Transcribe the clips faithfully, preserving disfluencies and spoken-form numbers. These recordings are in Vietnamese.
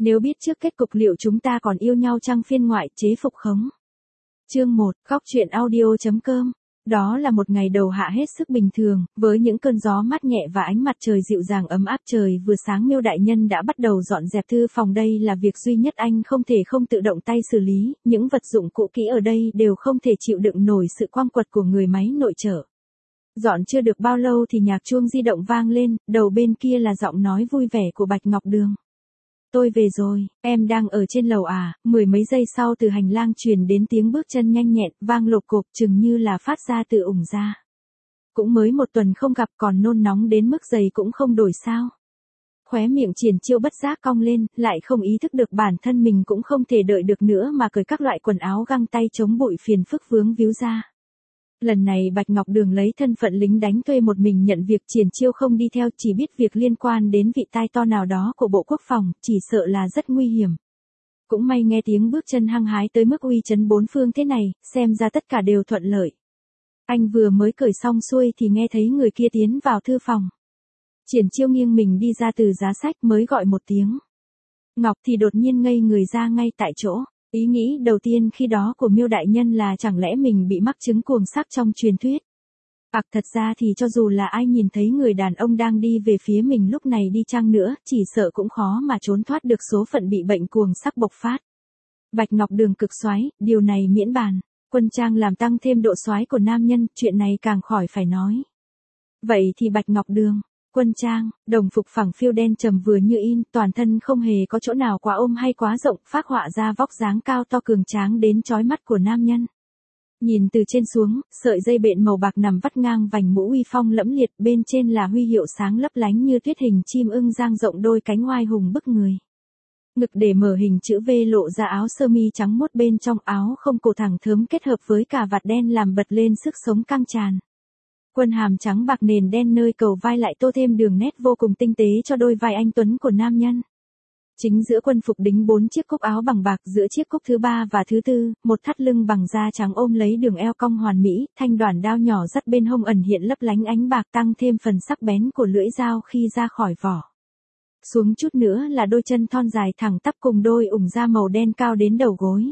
Nếu biết trước kết cục liệu chúng ta còn yêu nhau chăng phiên ngoại chế phục khống. Chương một, Góc truyện audio.com. Đó là một ngày đầu hạ hết sức bình thường, với những cơn gió mát nhẹ và ánh mặt trời dịu dàng ấm áp. Trời vừa sáng Miêu đại nhân đã bắt đầu dọn dẹp thư phòng, đây là việc duy nhất anh không thể không tự động tay xử lý, những vật dụng cũ kỹ ở đây đều không thể chịu đựng nổi sự quang quật của người máy nội trợ. Dọn chưa được bao lâu thì nhạc chuông di động vang lên, đầu bên kia là giọng nói vui vẻ của Bạch Ngọc Đường. Tôi về rồi, em đang ở trên lầu à? Mười mấy giây sau từ hành lang truyền đến tiếng bước chân nhanh nhẹn, vang lộp cộp chừng như là phát ra từ ủng ra. Cũng mới một tuần không gặp còn nôn nóng đến mức giày cũng không đổi sao? Khóe miệng Triển Chiêu bất giác cong lên, lại không ý thức được bản thân mình cũng không thể đợi được nữa mà cởi các loại quần áo găng tay chống bụi phiền phức vướng víu ra. Lần này Bạch Ngọc Đường lấy thân phận lính đánh thuê một mình nhận việc, Triển Chiêu không đi theo, chỉ biết việc liên quan đến vị tai to nào đó của Bộ Quốc phòng, chỉ sợ là rất nguy hiểm. Cũng may nghe tiếng bước chân hăng hái tới mức uy chấn bốn phương thế này, xem ra tất cả đều thuận lợi. Anh vừa mới cởi xong xuôi thì nghe thấy người kia tiến vào thư phòng. Triển Chiêu nghiêng mình đi ra từ giá sách mới gọi một tiếng. Ngọc thì đột nhiên ngây người ra ngay tại chỗ. Ý nghĩ đầu tiên khi đó của Miêu đại nhân là chẳng lẽ mình bị mắc chứng cuồng sắc trong truyền thuyết. Ặc thật ra thì cho dù là ai nhìn thấy người đàn ông đang đi về phía mình lúc này đi chăng nữa, chỉ sợ cũng khó mà trốn thoát được số phận bị bệnh cuồng sắc bộc phát. Bạch Ngọc Đường cực soái, điều này miễn bàn. Quân trang làm tăng thêm độ soái của nam nhân, chuyện này càng khỏi phải nói. Vậy thì Bạch Ngọc Đường, quân trang, đồng phục phẳng phiu đen trầm vừa như in, toàn thân không hề có chỗ nào quá ôm hay quá rộng, phác họa ra vóc dáng cao to cường tráng đến chói mắt của nam nhân. Nhìn từ trên xuống, sợi dây bện màu bạc nằm vắt ngang vành mũ uy phong lẫm liệt, bên trên là huy hiệu sáng lấp lánh như tuyết hình chim ưng dang rộng đôi cánh oai hùng bức người. Ngực để mở hình chữ V lộ ra áo sơ mi trắng muốt, bên trong áo không cổ thẳng thớm kết hợp với cà vạt đen làm bật lên sức sống căng tràn. Quân hàm trắng bạc nền đen nơi cầu vai lại tô thêm đường nét vô cùng tinh tế cho đôi vai anh tuấn của nam nhân. Chính giữa quân phục đính bốn chiếc cúc áo bằng bạc, giữa chiếc cúc thứ ba và thứ tư, một thắt lưng bằng da trắng ôm lấy đường eo cong hoàn mỹ, thanh đoản đao nhỏ dắt bên hông ẩn hiện lấp lánh ánh bạc tăng thêm phần sắc bén của lưỡi dao khi ra khỏi vỏ. Xuống chút nữa là đôi chân thon dài thẳng tắp cùng đôi ủng da màu đen cao đến đầu gối.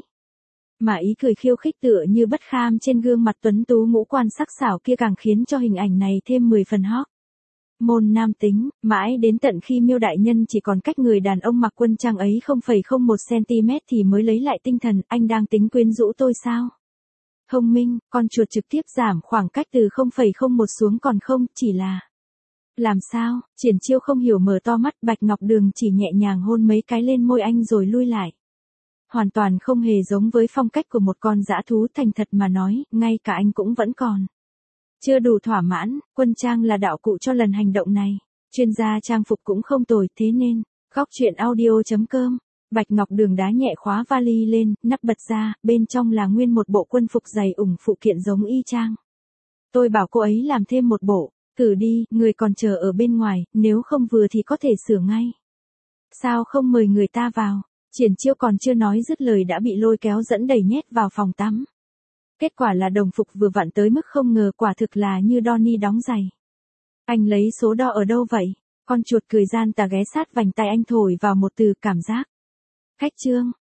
Mà ý cười khiêu khích tựa như bất kham trên gương mặt tuấn tú ngũ quan sắc sảo kia càng khiến cho hình ảnh này thêm mười phần hot. Môn nam tính, mãi đến tận khi Miêu đại nhân chỉ còn cách người đàn ông mặc quân trang ấy không phẩy không một xăng-ti-mét thì mới lấy lại tinh thần. Anh đang tính quyến rũ tôi sao? Thông minh, con chuột trực tiếp giảm khoảng cách từ không phẩy không một xuống còn không, chỉ là... Làm sao? Triển Chiêu không hiểu mở to mắt, Bạch Ngọc Đường chỉ nhẹ nhàng hôn mấy cái lên môi anh rồi lui lại. Hoàn toàn không hề giống với phong cách của một con dã thú, thành thật mà nói, ngay cả anh cũng vẫn còn chưa đủ thỏa mãn. Quân trang là đạo cụ cho lần hành động này. Chuyên gia trang phục cũng không tồi, thế nên, Góc truyện audio.com. Bạch Ngọc Đường đá nhẹ khóa vali lên, nắp bật ra, bên trong là nguyên một bộ quân phục dày ủng phụ kiện giống y chang. Tôi bảo cô ấy làm thêm một bộ, thử đi, người còn chờ ở bên ngoài, nếu không vừa thì có thể sửa ngay. Sao không mời người ta vào? Triển Chiêu còn chưa nói dứt lời đã bị lôi kéo dẫn đầy nhét vào phòng tắm. Kết quả là đồng phục vừa vặn tới mức không ngờ, quả thực là như Donnie đóng giày. Anh lấy số đo ở đâu vậy? Con chuột cười gian tà ghé sát vành tay anh thổi vào một từ, cảm giác. Khách trương,